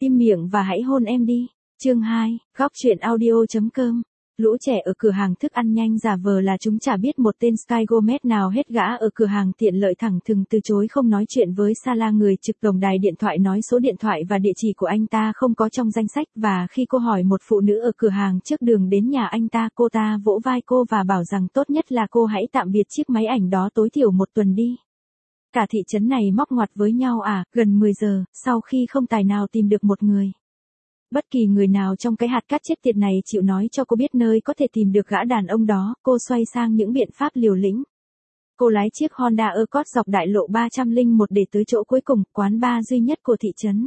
im miệng và hãy hôn em đi. Chương 2, góc truyện audio.com. Lũ trẻ ở cửa hàng thức ăn nhanh giả vờ là chúng chả biết một tên Sky Gomez nào hết. Gã ở cửa hàng tiện lợi thẳng thừng từ chối không nói chuyện với Sarah. Người trực tổng đài điện thoại nói số điện thoại và địa chỉ của anh ta không có trong danh sách, và khi cô hỏi một phụ nữ ở cửa hàng trước đường đến nhà anh ta, cô ta vỗ vai cô và bảo rằng tốt nhất là cô hãy tạm biệt chiếc máy ảnh đó tối thiểu một tuần đi. Cả thị trấn này móc ngoặt với nhau gần 10 giờ, sau khi không tài nào tìm được một người. Bất kỳ người nào trong cái hạt cát chết tiệt này chịu nói cho cô biết nơi có thể tìm được gã đàn ông đó, cô xoay sang những biện pháp liều lĩnh. Cô lái chiếc Honda Accord dọc đại lộ 301 để tới chỗ cuối cùng, quán bar duy nhất của thị trấn.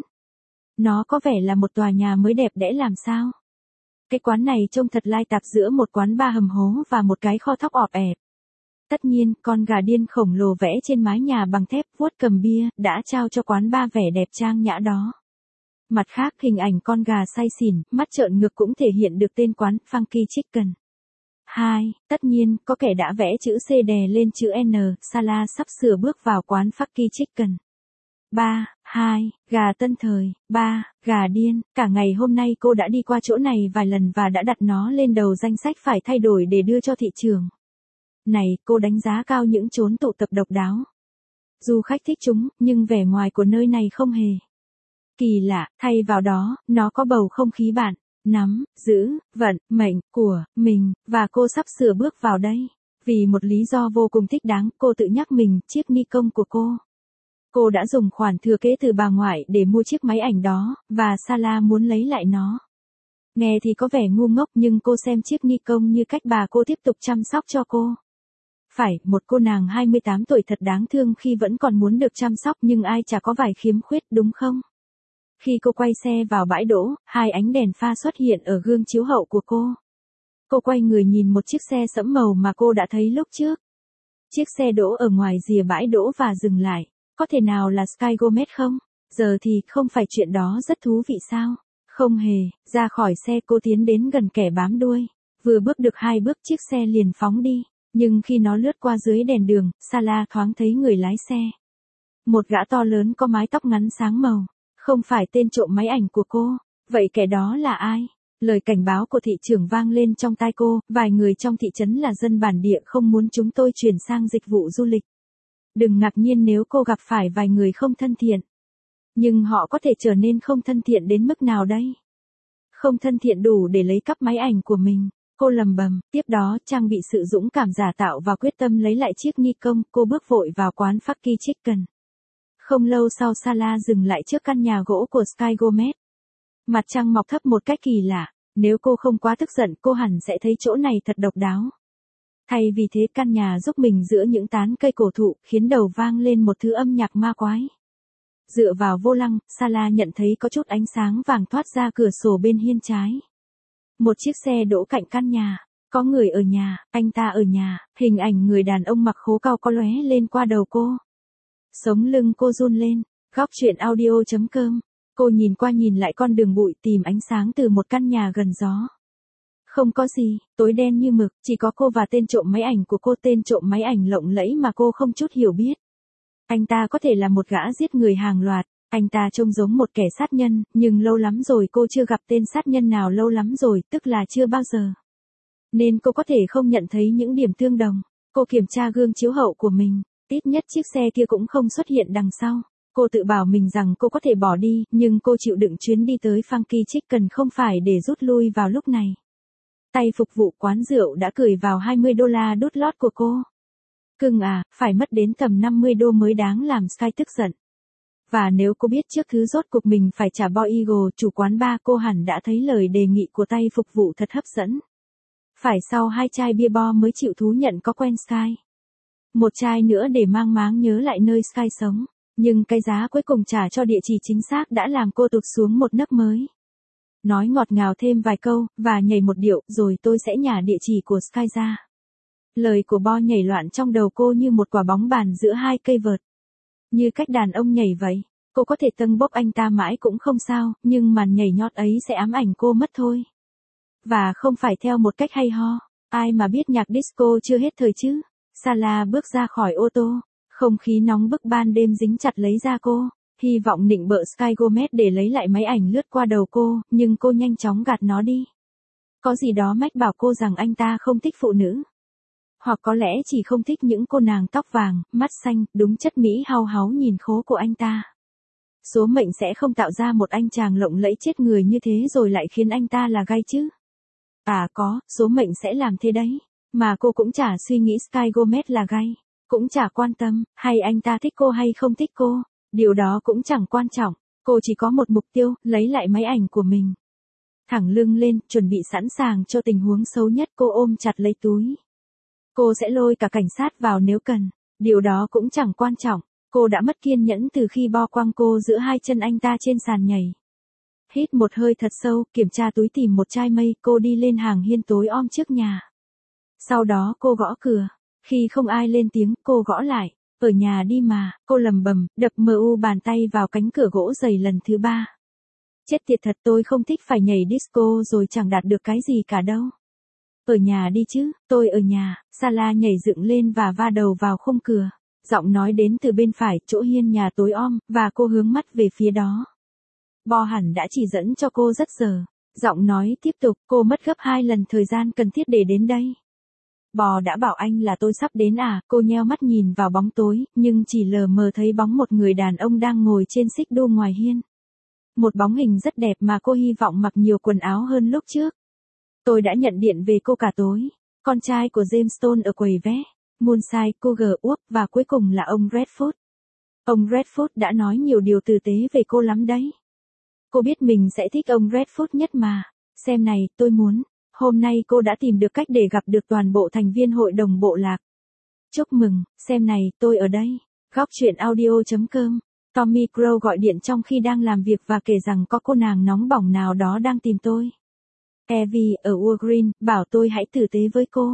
Nó có vẻ là một tòa nhà mới đẹp đẽ làm sao. Cái quán này trông thật lai tạp giữa một quán bar hầm hố và một cái kho thóc ọp ẹp. Tất nhiên, con gà điên khổng lồ vẽ trên mái nhà bằng thép vuốt cầm bia đã trao cho quán bar vẻ đẹp trang nhã đó. Mặt khác, hình ảnh con gà say xỉn, mắt trợn ngược cũng thể hiện được tên quán, Funky Chicken. 2. Tất nhiên, có kẻ đã vẽ chữ C đè lên chữ N, Sarah sắp sửa bước vào quán Funky Chicken. 3. Gà tân thời. 3. Gà điên. Cả ngày hôm nay cô đã đi qua chỗ này vài lần và đã đặt nó lên đầu danh sách phải thay đổi để đưa cho thị trường. Này, cô đánh giá cao những chốn tụ tập độc đáo. Du khách thích chúng, nhưng vẻ ngoài của nơi này không hề kỳ lạ, thay vào đó, nó có bầu không khí bạn nắm, giữ, vận, mệnh của mình, và cô sắp sửa bước vào đây. Vì một lý do vô cùng thích đáng, cô tự nhắc mình, chiếc Nikon của cô. Cô đã dùng khoản thừa kế từ bà ngoại để mua chiếc máy ảnh đó, và Sarah muốn lấy lại nó. Nghe thì có vẻ ngu ngốc, nhưng cô xem chiếc Nikon như cách bà cô tiếp tục chăm sóc cho cô. Phải, một cô nàng 28 tuổi thật đáng thương khi vẫn còn muốn được chăm sóc, nhưng ai chả có vài khiếm khuyết đúng không? Khi cô quay xe vào bãi đỗ, hai ánh đèn pha xuất hiện ở gương chiếu hậu của cô. Cô quay người nhìn một chiếc xe sẫm màu mà cô đã thấy lúc trước. Chiếc xe đỗ ở ngoài rìa bãi đỗ và dừng lại. Có thể nào là Sky Gomez không? Giờ thì không phải chuyện đó rất thú vị sao? Không hề. Ra khỏi xe, cô tiến đến gần kẻ bám đuôi. Vừa bước được 2 bước, chiếc xe liền phóng đi. Nhưng khi nó lướt qua dưới đèn đường, Sarah thoáng thấy người lái xe. Một gã to lớn có mái tóc ngắn sáng màu. Không phải tên trộm máy ảnh của cô. Vậy kẻ đó là ai? Lời cảnh báo của thị trưởng vang lên trong tai cô. Vài người trong thị trấn là dân bản địa không muốn chúng tôi chuyển sang dịch vụ du lịch. Đừng ngạc nhiên nếu cô gặp phải vài người không thân thiện. Nhưng họ có thể trở nên không thân thiện đến mức nào đây? Không thân thiện đủ để lấy cắp máy ảnh của mình. Cô lầm bầm, tiếp đó trang bị sự dũng cảm giả tạo và quyết tâm lấy lại chiếc Nikon, cô bước vội vào quán Funky Chicken. Không lâu sau, Sarah dừng lại trước căn nhà gỗ của Sky Gomez. Mặt trăng mọc thấp một cách kỳ lạ, nếu cô không quá tức giận cô hẳn sẽ thấy chỗ này thật độc đáo. Thay vì thế, căn nhà giúp mình giữa những tán cây cổ thụ, khiến đầu vang lên một thứ âm nhạc ma quái. Dựa vào vô lăng, Sarah nhận thấy có chút ánh sáng vàng thoát ra cửa sổ bên hiên trái. Một chiếc xe đỗ cạnh căn nhà. Có người ở nhà, anh ta ở nhà. Hình ảnh người đàn ông mặc khố cao có lóe lên qua đầu cô. Sống lưng cô run lên. Góc truyện audio.com. Cô nhìn qua nhìn lại con đường bụi tìm ánh sáng từ một căn nhà gần gió. Không có gì, tối đen như mực, chỉ có cô và tên trộm máy ảnh của cô, tên trộm máy ảnh lộng lẫy mà cô không chút hiểu biết. Anh ta có thể là một gã giết người hàng loạt, anh ta trông giống một kẻ sát nhân, nhưng lâu lắm rồi cô chưa gặp tên sát nhân nào, lâu lắm rồi, tức là chưa bao giờ. Nên cô có thể không nhận thấy những điểm tương đồng. Cô kiểm tra gương chiếu hậu của mình, ít nhất chiếc xe kia cũng không xuất hiện đằng sau. Cô tự bảo mình rằng cô có thể bỏ đi, nhưng cô chịu đựng chuyến đi tới Funky Chicken không phải để rút lui vào lúc này. Tay phục vụ quán rượu đã cười vào $20 đút lót của cô. Cưng phải mất đến tầm $50 mới đáng làm Sky tức giận. Và nếu cô biết trước thứ rốt cuộc mình phải trả Boy Eagle, chủ quán bar, cô hẳn đã thấy lời đề nghị của tay phục vụ thật hấp dẫn. Phải sau 2 chai bia bo mới chịu thú nhận có quen Sky. Một chai nữa để mang máng nhớ lại nơi Sky sống. Nhưng cái giá cuối cùng trả cho địa chỉ chính xác đã làm cô tụt xuống một nấc mới. Nói ngọt ngào thêm vài câu, và nhảy một điệu, rồi tôi sẽ nhả địa chỉ của Sky ra. Lời của Bo nhảy loạn trong đầu cô như một quả bóng bàn giữa 2 cây vợt. Như cách đàn ông nhảy vậy. Cô có thể tâng bốc anh ta mãi cũng không sao, nhưng màn nhảy nhót ấy sẽ ám ảnh cô mất thôi. Và không phải theo một cách hay ho. Ai mà biết nhạc disco chưa hết thời chứ. Sarah bước ra khỏi ô tô. Không khí nóng bức ban đêm dính chặt lấy da cô. hy vọng nịnh bợ Sky Gomez để lấy lại máy ảnh lướt qua đầu cô, nhưng cô nhanh chóng gạt nó đi. Có gì đó mách bảo cô rằng anh ta không thích phụ nữ. Hoặc có lẽ chỉ không thích những cô nàng tóc vàng, mắt xanh, đúng chất Mỹ hao háo nhìn khố của anh ta. Số mệnh sẽ không tạo ra một anh chàng lộng lẫy chết người như thế rồi lại khiến anh ta là gay chứ. À có, số mệnh sẽ làm thế đấy. Mà cô cũng chả suy nghĩ Sky Gomez là gay. Cũng chả quan tâm, hay anh ta thích cô hay không thích cô. Điều đó cũng chẳng quan trọng. Cô chỉ có một mục tiêu, lấy lại máy ảnh của mình. Thẳng lưng lên, chuẩn bị sẵn sàng cho tình huống xấu nhất, cô ôm chặt lấy túi. Cô sẽ lôi cả cảnh sát vào nếu cần. Điều đó cũng chẳng quan trọng. Cô đã mất kiên nhẫn từ khi Bo quăng cô giữa hai chân anh ta trên sàn nhảy. Hít một hơi thật sâu, kiểm tra túi tìm một chai mây, cô đi lên hàng hiên tối om trước nhà. Sau đó cô gõ cửa. Khi không ai lên tiếng, cô gõ lại. Ở nhà đi mà, cô lầm bầm, đập bàn tay vào cánh cửa gỗ dày lần thứ 3. Chết tiệt thật, tôi không thích phải nhảy disco rồi chẳng đạt được cái gì cả đâu. Ở nhà đi chứ, tôi ở nhà. Sala nhảy dựng lên và va đầu vào khung cửa. Giọng nói đến từ bên phải, chỗ hiên nhà tối om, và cô hướng mắt về phía đó. Bo hẳn đã chỉ dẫn cho cô rất giờ. Giọng nói tiếp tục, cô mất gấp 2 lần thời gian cần thiết để đến đây. Bo đã bảo anh là tôi sắp đến à, cô nheo mắt nhìn vào bóng tối, nhưng chỉ lờ mờ thấy bóng một người đàn ông đang ngồi trên xích đu ngoài hiên. Một bóng hình rất đẹp mà cô hy vọng mặc nhiều quần áo hơn lúc trước. Tôi đã nhận điện về cô cả tối. Con trai của James Stone ở quầy vé. Moonside, Cougar Whoop và cuối cùng là ông Redford. Ông Redford đã nói nhiều điều tử tế về cô lắm đấy. Cô biết mình sẽ thích ông Redford nhất mà. Xem này, tôi muốn. Hôm nay cô đã tìm được cách để gặp được toàn bộ thành viên hội đồng bộ lạc. Chúc mừng, xem này, tôi ở đây. Góc truyện audio.com. Tommy Crow gọi điện trong khi đang làm việc và kể rằng có cô nàng nóng bỏng nào đó đang tìm tôi. Evie ở Walgreen bảo tôi hãy tử tế với cô.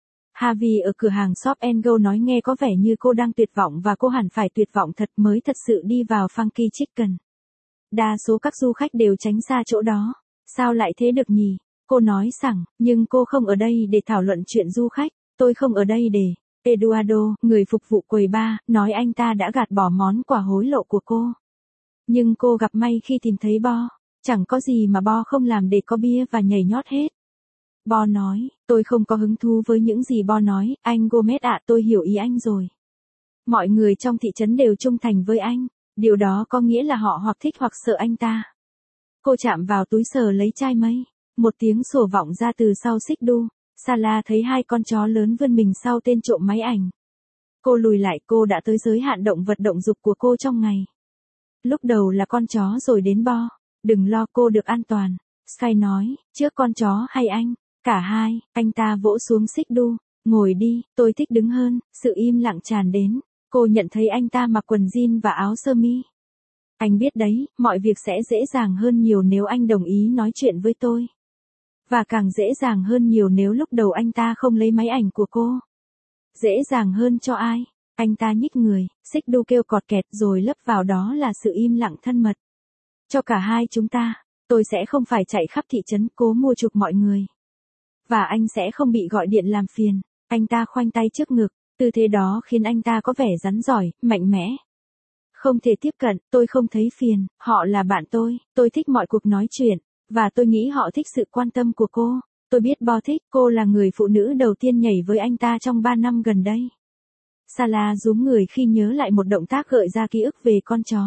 Harvey ở cửa hàng Shop and Go nói nghe có vẻ như cô đang tuyệt vọng và cô hẳn phải tuyệt vọng thật mới thật sự đi vào Funky Chicken. Đa số các du khách đều tránh xa chỗ đó. Sao lại thế được nhỉ? Cô nói sẵn, nhưng cô không ở đây để thảo luận chuyện du khách. Tôi không ở đây để... Eduardo, người phục vụ quầy bar, nói anh ta đã gạt bỏ món quà hối lộ của cô. Nhưng cô gặp may khi tìm thấy Bo. Chẳng có gì mà Bo không làm để có bia và nhảy nhót hết. Bo nói, tôi không có hứng thú với những gì Bo nói, anh Gomez ạ, tôi hiểu ý anh rồi. Mọi người trong thị trấn đều trung thành với anh, điều đó có nghĩa là họ hoặc thích hoặc sợ anh ta. Cô chạm vào túi sờ lấy chai mây, một tiếng sủa vọng ra từ sau xích đu. Sala thấy 2 con chó lớn vươn mình sau tên trộm máy ảnh. Cô lùi lại, cô đã tới giới hạn động vật động dục của cô trong ngày. Lúc đầu là con chó rồi đến Bo. Đừng lo, cô được an toàn. Sky nói, trước con chó hay anh? Cả hai. Anh ta vỗ xuống xích đu. Ngồi đi, tôi thích đứng hơn. Sự im lặng tràn đến. Cô nhận thấy anh ta mặc quần jean và áo sơ mi. Anh biết đấy, mọi việc sẽ dễ dàng hơn nhiều nếu anh đồng ý nói chuyện với tôi. Và càng dễ dàng hơn nhiều nếu lúc đầu anh ta không lấy máy ảnh của cô. Dễ dàng hơn cho ai? Anh ta nhích người, xích đu kêu cọt kẹt rồi lấp vào đó là sự im lặng thân mật. Cho cả hai chúng ta, tôi sẽ không phải chạy khắp thị trấn cố mua chuộc mọi người. Và anh sẽ không bị gọi điện làm phiền. Anh ta khoanh tay trước ngực, tư thế đó khiến anh ta có vẻ rắn giỏi, mạnh mẽ. Không thể tiếp cận, tôi không thấy phiền, họ là bạn tôi thích mọi cuộc nói chuyện. Và tôi nghĩ họ thích sự quan tâm của cô. Tôi biết Bo thích, cô là người phụ nữ đầu tiên nhảy với anh ta trong 3 năm gần đây. Sala rúm người khi nhớ lại một động tác gợi ra ký ức về con chó.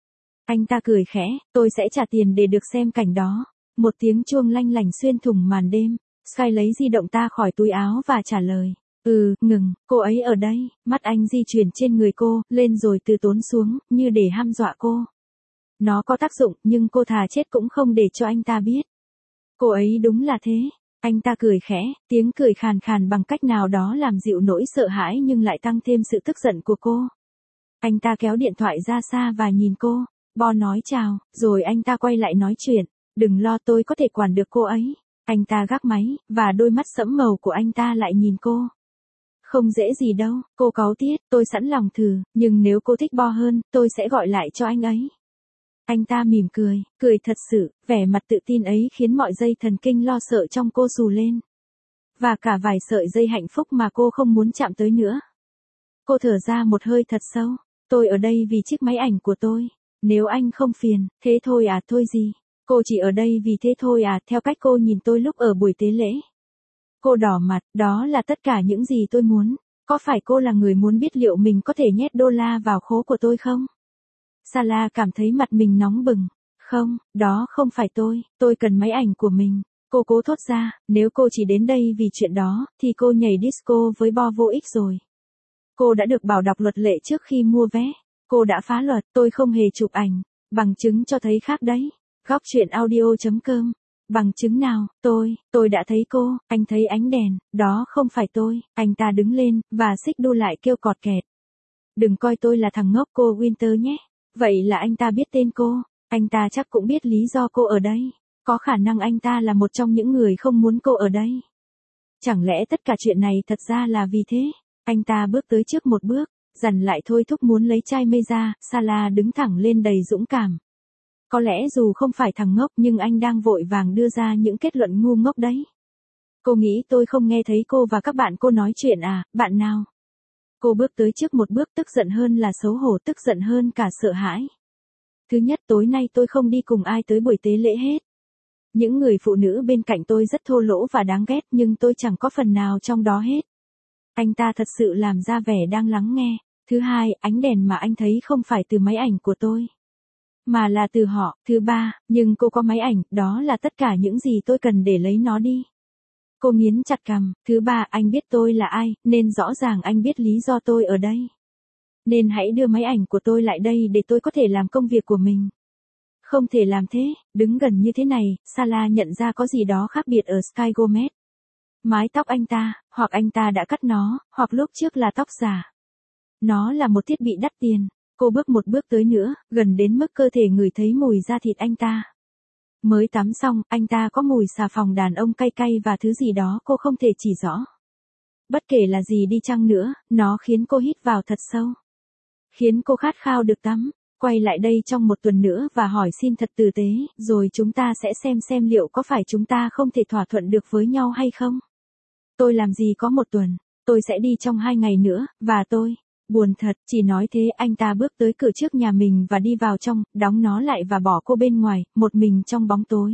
Anh ta cười khẽ, tôi sẽ trả tiền để được xem cảnh đó. Một tiếng chuông lanh lảnh xuyên thủng màn đêm. Sky lấy di động ta khỏi túi áo và trả lời. Ngừng, cô ấy ở đây. Mắt anh di chuyển trên người cô, lên rồi từ tốn xuống, như để hăm dọa cô. Nó có tác dụng, nhưng cô thà chết cũng không để cho anh ta biết. Cô ấy đúng là thế. Anh ta cười khẽ, tiếng cười khàn khàn bằng cách nào đó làm dịu nỗi sợ hãi nhưng lại tăng thêm sự tức giận của cô. Anh ta kéo điện thoại ra xa và nhìn cô. Bo nói chào, rồi anh ta quay lại nói chuyện. Đừng lo, tôi có thể quản được cô ấy. Anh ta gác máy, và đôi mắt sẫm màu của anh ta lại nhìn cô. Không dễ gì đâu, cô cáu tiết, tôi sẵn lòng thử, nhưng nếu cô thích Bo hơn, tôi sẽ gọi lại cho anh ấy. Anh ta mỉm cười thật sự, vẻ mặt tự tin ấy khiến mọi dây thần kinh lo sợ trong cô xù lên. Và cả vài sợi dây hạnh phúc mà cô không muốn chạm tới nữa. Cô thở ra một hơi thật sâu, tôi ở đây vì chiếc máy ảnh của tôi. Nếu anh không phiền, thế thôi à, thôi gì? Cô chỉ ở đây vì thế thôi à, theo cách cô nhìn tôi lúc ở buổi tế lễ. Cô đỏ mặt, đó là tất cả những gì tôi muốn. Có phải cô là người muốn biết liệu mình có thể nhét đô la vào khố của tôi không? Sala cảm thấy mặt mình nóng bừng. Không, đó không phải tôi cần máy ảnh của mình. Cô cố thốt ra, nếu cô chỉ đến đây vì chuyện đó, thì cô nhảy disco với Bo vô ích rồi. Cô đã được bảo đọc luật lệ trước khi mua vé. Cô đã phá luật, tôi không hề chụp ảnh. Bằng chứng cho thấy khác đấy. Góc chuyện audio.com. Bằng chứng nào, tôi đã thấy cô, anh thấy ánh đèn, đó không phải tôi. Anh ta đứng lên, và xích đu lại kêu cọt kẹt. Đừng coi tôi là thằng ngốc cô Winter nhé. Vậy là anh ta biết tên cô. Anh ta chắc cũng biết lý do cô ở đây. Có khả năng anh ta là một trong những người không muốn cô ở đây. Chẳng lẽ tất cả chuyện này thật ra là vì thế? Anh ta bước tới trước một bước, dằn lại thôi thúc muốn lấy chai mây ra, Sala đứng thẳng lên đầy dũng cảm. Có lẽ dù không phải thằng ngốc nhưng anh đang vội vàng đưa ra những kết luận ngu ngốc đấy. Cô nghĩ tôi không nghe thấy cô và các bạn cô nói chuyện à, bạn nào? Cô bước tới trước một bước tức giận hơn là xấu hổ, tức giận hơn cả sợ hãi. Thứ nhất, tối nay tôi không đi cùng ai tới buổi tế lễ hết. Những người phụ nữ bên cạnh tôi rất thô lỗ và đáng ghét nhưng tôi chẳng có phần nào trong đó hết. Anh ta thật sự làm ra vẻ đang lắng nghe. Thứ hai, ánh đèn mà anh thấy không phải từ máy ảnh của tôi, mà là từ họ. Thứ ba, nhưng cô có máy ảnh, đó là tất cả những gì tôi cần để lấy nó đi. Cô nghiến chặt cằm. Thứ ba, anh biết tôi là ai, nên rõ ràng anh biết lý do tôi ở đây. Nên hãy đưa máy ảnh của tôi lại đây để tôi có thể làm công việc của mình. Không thể làm thế, đứng gần như thế này, Sala nhận ra có gì đó khác biệt ở Sky Gomez. Mái tóc anh ta, hoặc anh ta đã cắt nó, hoặc lúc trước là tóc giả. Nó là một thiết bị đắt tiền. Cô bước một bước tới nữa, gần đến mức cơ thể ngửi thấy mùi da thịt anh ta. Mới tắm xong, anh ta có mùi xà phòng đàn ông cay cay và thứ gì đó cô không thể chỉ rõ. Bất kể là gì đi chăng nữa, nó khiến cô hít vào thật sâu. Khiến cô khát khao được tắm. Quay lại đây trong một tuần nữa và hỏi xin thật tử tế, rồi chúng ta sẽ xem liệu có phải chúng ta không thể thỏa thuận được với nhau hay không. Tôi làm gì có một tuần, tôi sẽ đi trong 2 ngày nữa, và tôi, buồn thật, chỉ nói thế. Anh ta bước tới cửa trước nhà mình và đi vào trong, đóng nó lại và bỏ cô bên ngoài, một mình trong bóng tối.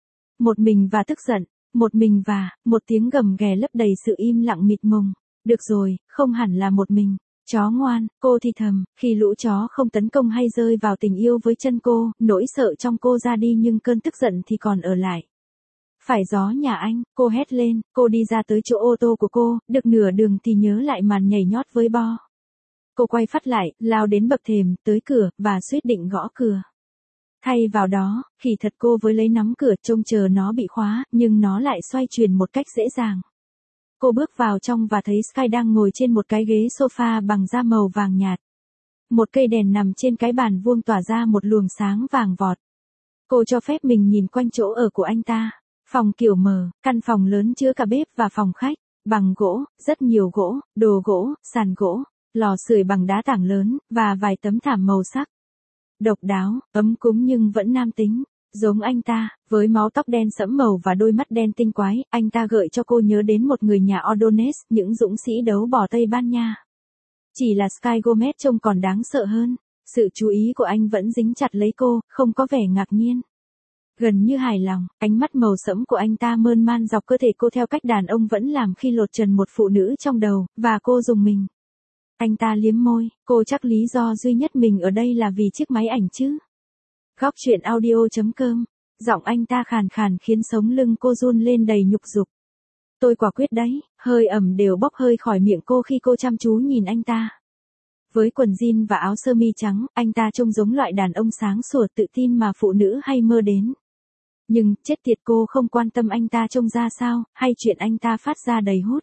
Một mình và tức giận, một mình và, một tiếng gầm ghè lấp đầy sự im lặng mịt mùng. Được rồi, không hẳn là một mình. Chó ngoan, cô thì thầm, khi lũ chó không tấn công hay rơi vào tình yêu với chân cô, nỗi sợ trong cô ra đi nhưng cơn tức giận thì còn ở lại. Phải gió nhà anh, cô hét lên, cô đi ra tới chỗ ô tô của cô, được nửa đường thì nhớ lại màn nhảy nhót với Bo. Cô quay phắt lại, lao đến bậc thềm, tới cửa, và suýt định gõ cửa. Thay vào đó, khỉ thật cô với lấy nắm cửa trông chờ nó bị khóa, nhưng nó lại xoay chuyển một cách dễ dàng. Cô bước vào trong và thấy Sky đang ngồi trên một cái ghế sofa bằng da màu vàng nhạt. Một cây đèn nằm trên cái bàn vuông tỏa ra một luồng sáng vàng vọt. Cô cho phép mình nhìn quanh chỗ ở của anh ta. Phòng kiểu mờ, căn phòng lớn chứa cả bếp và phòng khách, bằng gỗ, rất nhiều gỗ, đồ gỗ, sàn gỗ, lò sưởi bằng đá tảng lớn, và vài tấm thảm màu sắc. Độc đáo, ấm cúng nhưng vẫn nam tính. Giống anh ta, với mái tóc đen sẫm màu và đôi mắt đen tinh quái, anh ta gợi cho cô nhớ đến một người nhà Ordonez, những dũng sĩ đấu bò Tây Ban Nha. Chỉ là Sky Gomez trông còn đáng sợ hơn. Sự chú ý của anh vẫn dính chặt lấy cô, không có vẻ ngạc nhiên. Gần như hài lòng, ánh mắt màu sẫm của anh ta mơn man dọc cơ thể cô theo cách đàn ông vẫn làm khi lột trần một phụ nữ trong đầu, và cô rùng mình. Anh ta liếm môi, cô chắc lý do duy nhất mình ở đây là vì chiếc máy ảnh chứ. Góc chuyện audio.com. Giọng anh ta khàn khàn khiến sống lưng cô run lên đầy nhục dục. Tôi quả quyết đấy, hơi ẩm đều bốc hơi khỏi miệng cô khi cô chăm chú nhìn anh ta. Với quần jean và áo sơ mi trắng, anh ta trông giống loại đàn ông sáng sủa tự tin mà phụ nữ hay mơ đến. Nhưng, chết tiệt, cô không quan tâm anh ta trông ra sao, hay chuyện anh ta phát ra đầy hút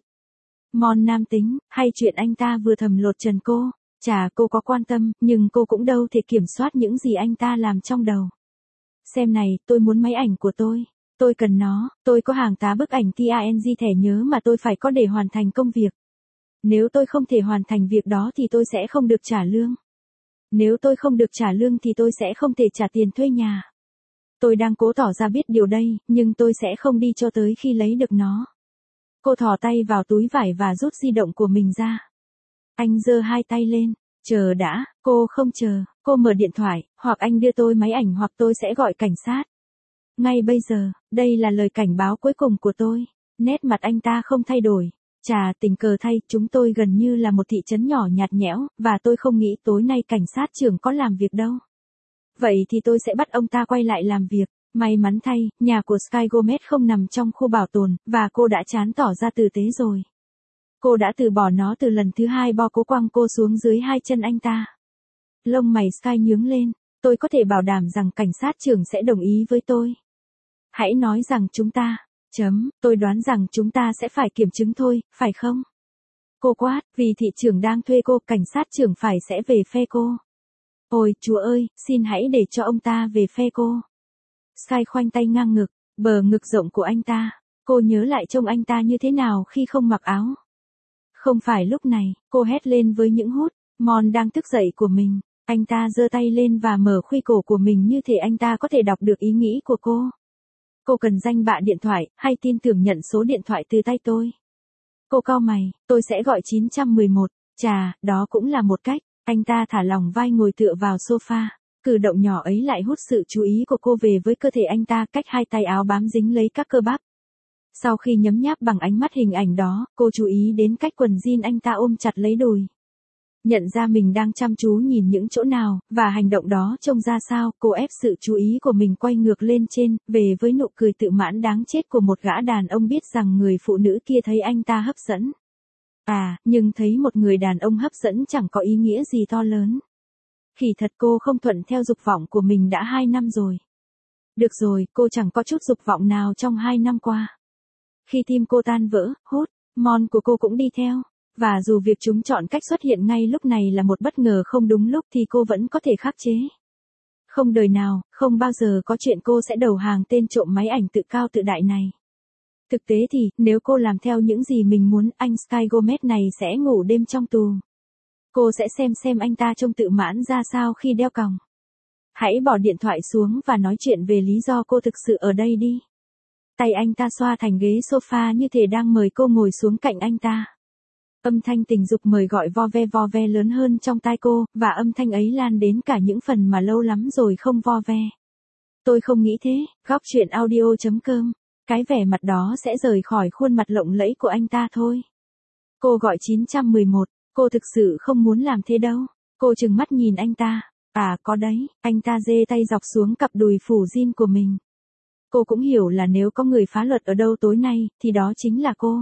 mon nam tính, hay chuyện anh ta vừa thầm lột trần cô. Chả, cô có quan tâm, nhưng cô cũng đâu thể kiểm soát những gì anh ta làm trong đầu. Xem này, tôi muốn máy ảnh của tôi cần nó, tôi có hàng tá bức ảnh TANG thẻ nhớ mà tôi phải có để hoàn thành công việc. Nếu tôi không thể hoàn thành việc đó thì tôi sẽ không được trả lương. Nếu tôi không được trả lương thì tôi sẽ không thể trả tiền thuê nhà. Tôi đang cố tỏ ra biết điều đây, nhưng tôi sẽ không đi cho tới khi lấy được nó. Cô thò tay vào túi vải và rút di động của mình ra. Anh giơ hai tay lên. Chờ đã, cô không chờ, cô mở điện thoại, hoặc anh đưa tôi máy ảnh hoặc tôi sẽ gọi cảnh sát. Ngay bây giờ, đây là lời cảnh báo cuối cùng của tôi. Nét mặt anh ta không thay đổi. Chà, tình cờ thay, chúng tôi gần như là một thị trấn nhỏ nhạt nhẽo, và tôi không nghĩ tối nay cảnh sát trưởng có làm việc đâu. Vậy thì tôi sẽ bắt ông ta quay lại làm việc. May mắn thay, nhà của Sky Gomez không nằm trong khu bảo tồn, và cô đã chán tỏ ra tử tế rồi. Cô đã từ bỏ nó từ lần thứ 2 bo cố quăng cô xuống dưới 2 chân anh ta. Lông mày Sky nhướng lên, tôi có thể bảo đảm rằng cảnh sát trưởng sẽ đồng ý với tôi. Hãy nói rằng chúng ta, tôi đoán rằng chúng ta sẽ phải kiểm chứng thôi, phải không? Cô quát, vì thị trưởng đang thuê cô, cảnh sát trưởng phải sẽ về phe cô. Ôi, Chúa ơi, xin hãy để cho ông ta về phe cô. Sky khoanh tay ngang ngực, bờ ngực rộng của anh ta. Cô nhớ lại trông anh ta như thế nào khi không mặc áo. Không phải lúc này, cô hét lên với những hút. Mon đang thức dậy của mình. Anh ta giơ tay lên và mở khuy cổ của mình như thể anh ta có thể đọc được ý nghĩ của cô. Cô cần danh bạ điện thoại, hay tin tưởng nhận số điện thoại từ tay tôi? Cô cau mày, tôi sẽ gọi 911. Chà, đó cũng là một cách. Anh ta thả lỏng vai ngồi tựa vào sofa. Cử động nhỏ ấy lại hút sự chú ý của cô về với cơ thể anh ta, cách hai tay áo bám dính lấy các cơ bắp. Sau khi nhấm nháp bằng ánh mắt hình ảnh đó, cô chú ý đến cách quần jean anh ta ôm chặt lấy đùi. Nhận ra mình đang chăm chú nhìn những chỗ nào, và hành động đó trông ra sao, cô ép sự chú ý của mình quay ngược lên trên, về với nụ cười tự mãn đáng chết của một gã đàn ông biết rằng người phụ nữ kia thấy anh ta hấp dẫn. À, nhưng thấy một người đàn ông hấp dẫn chẳng có ý nghĩa gì to lớn. Kỳ thật cô không thuận theo dục vọng của mình đã 2 năm rồi. Được rồi, cô chẳng có chút dục vọng nào trong 2 năm qua. Khi tim cô tan vỡ, hút, Mon của cô cũng đi theo. Và dù việc chúng chọn cách xuất hiện ngay lúc này là một bất ngờ không đúng lúc thì cô vẫn có thể khắc chế. Không đời nào, không bao giờ có chuyện cô sẽ đầu hàng tên trộm máy ảnh tự cao tự đại này. Thực tế thì, nếu cô làm theo những gì mình muốn, anh Sky Gomez này sẽ ngủ đêm trong tù. Cô sẽ xem anh ta trông tự mãn ra sao khi đeo còng. Hãy bỏ điện thoại xuống và nói chuyện về lý do cô thực sự ở đây đi. Tay anh ta xoa thành ghế sofa như thể đang mời cô ngồi xuống cạnh anh ta. Âm thanh tình dục mời gọi vo ve lớn hơn trong tai cô, và âm thanh ấy lan đến cả những phần mà lâu lắm rồi không vo ve. Tôi không nghĩ thế, góc chuyện audio.com. Cái vẻ mặt đó sẽ rời khỏi khuôn mặt lộng lẫy của anh ta thôi. Cô gọi 911, cô thực sự không muốn làm thế đâu. Cô trừng mắt nhìn anh ta. À có đấy, anh ta giơ tay dọc xuống cặp đùi phủ jean của mình. Cô cũng hiểu là nếu có người phá luật ở đâu tối nay, thì đó chính là cô.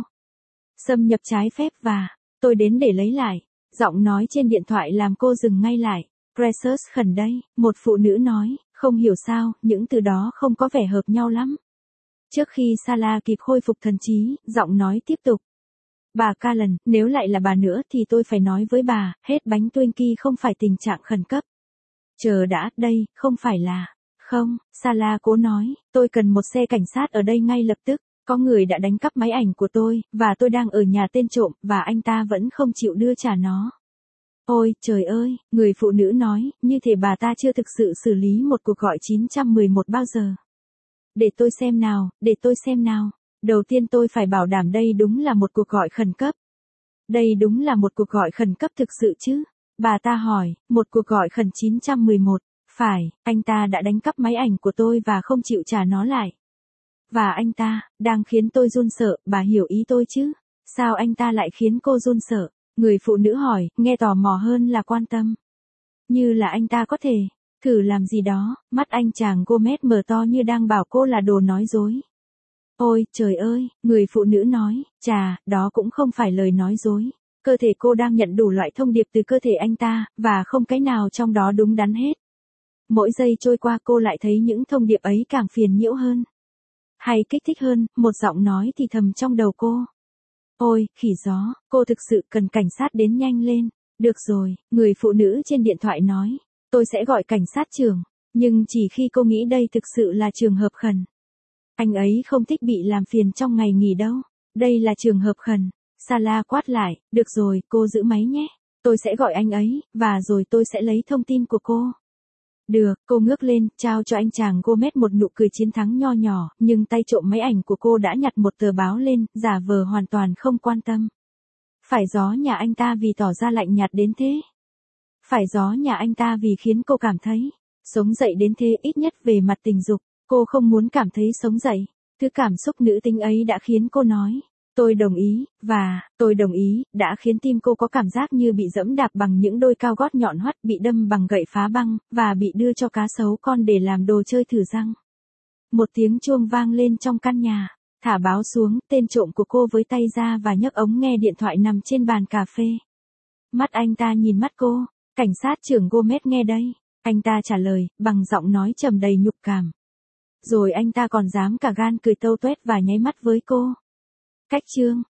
Xâm nhập trái phép và, tôi đến để lấy lại. Giọng nói trên điện thoại làm cô dừng ngay lại. Precious khẩn đây, một phụ nữ nói, không hiểu sao, những từ đó không có vẻ hợp nhau lắm. Trước khi Sala kịp khôi phục thần trí, giọng nói tiếp tục. Bà Callan, nếu lại là bà nữa thì tôi phải nói với bà, hết bánh Twinkie không phải tình trạng khẩn cấp. Chờ đã, đây, không phải là. Không, Sala cố nói, tôi cần một xe cảnh sát ở đây ngay lập tức. Có người đã đánh cắp máy ảnh của tôi, và tôi đang ở nhà tên trộm, và anh ta vẫn không chịu đưa trả nó. Ôi, trời ơi, người phụ nữ nói, như thể bà ta chưa thực sự xử lý một cuộc gọi 911 bao giờ. Để tôi xem nào. Đầu tiên tôi phải bảo đảm đây đúng là một cuộc gọi khẩn cấp. Đây đúng là một cuộc gọi khẩn cấp thực sự chứ? Bà ta hỏi, một cuộc gọi khẩn 911. Phải, anh ta đã đánh cắp máy ảnh của tôi và không chịu trả nó lại. Và anh ta, đang khiến tôi run sợ, bà hiểu ý tôi chứ? Sao anh ta lại khiến cô run sợ? Người phụ nữ hỏi, nghe tò mò hơn là quan tâm. Như là anh ta có thể, thử làm gì đó, mắt anh chàng Gomez mở to như đang bảo cô là đồ nói dối. Ôi, trời ơi, người phụ nữ nói, chà, đó cũng không phải lời nói dối. Cơ thể cô đang nhận đủ loại thông điệp từ cơ thể anh ta, và không cái nào trong đó đúng đắn hết. Mỗi giây trôi qua cô lại thấy những thông điệp ấy càng phiền nhiễu hơn. Hay kích thích hơn, một giọng nói thì thầm trong đầu cô. Ôi, khỉ gió, cô thực sự cần cảnh sát đến nhanh lên. Được rồi, người phụ nữ trên điện thoại nói. Tôi sẽ gọi cảnh sát trưởng. Nhưng chỉ khi cô nghĩ đây thực sự là trường hợp khẩn. Anh ấy không thích bị làm phiền trong ngày nghỉ đâu. Đây là trường hợp khẩn. Sala quát lại, được rồi, cô giữ máy nhé. Tôi sẽ gọi anh ấy, và rồi tôi sẽ lấy thông tin của cô. Được, cô ngước lên, trao cho anh chàng Gomez một nụ cười chiến thắng nho nhỏ, nhưng tay trộm máy ảnh của cô đã nhặt một tờ báo lên, giả vờ hoàn toàn không quan tâm. Phải gió nhà anh ta vì tỏ ra lạnh nhạt đến thế. Phải gió nhà anh ta vì khiến cô cảm thấy sống dậy đến thế, ít nhất về mặt tình dục, cô không muốn cảm thấy sống dậy. Thứ cảm xúc nữ tính ấy đã khiến cô nói, tôi đồng ý, và, tôi đồng ý, đã khiến tim cô có cảm giác như bị dẫm đạp bằng những đôi cao gót nhọn hoắt, bị đâm bằng gậy phá băng, và bị đưa cho cá sấu con để làm đồ chơi thử răng. Một tiếng chuông vang lên trong căn nhà. Thả báo xuống, tên trộm của cô với tay ra và nhấc ống nghe điện thoại nằm trên bàn cà phê. Mắt anh ta nhìn mắt cô, cảnh sát trưởng Gomez nghe đây. Anh ta trả lời, bằng giọng nói trầm đầy nhục cảm. Rồi anh ta còn dám cả gan cười tâu tuét và nháy mắt với cô. Cách chương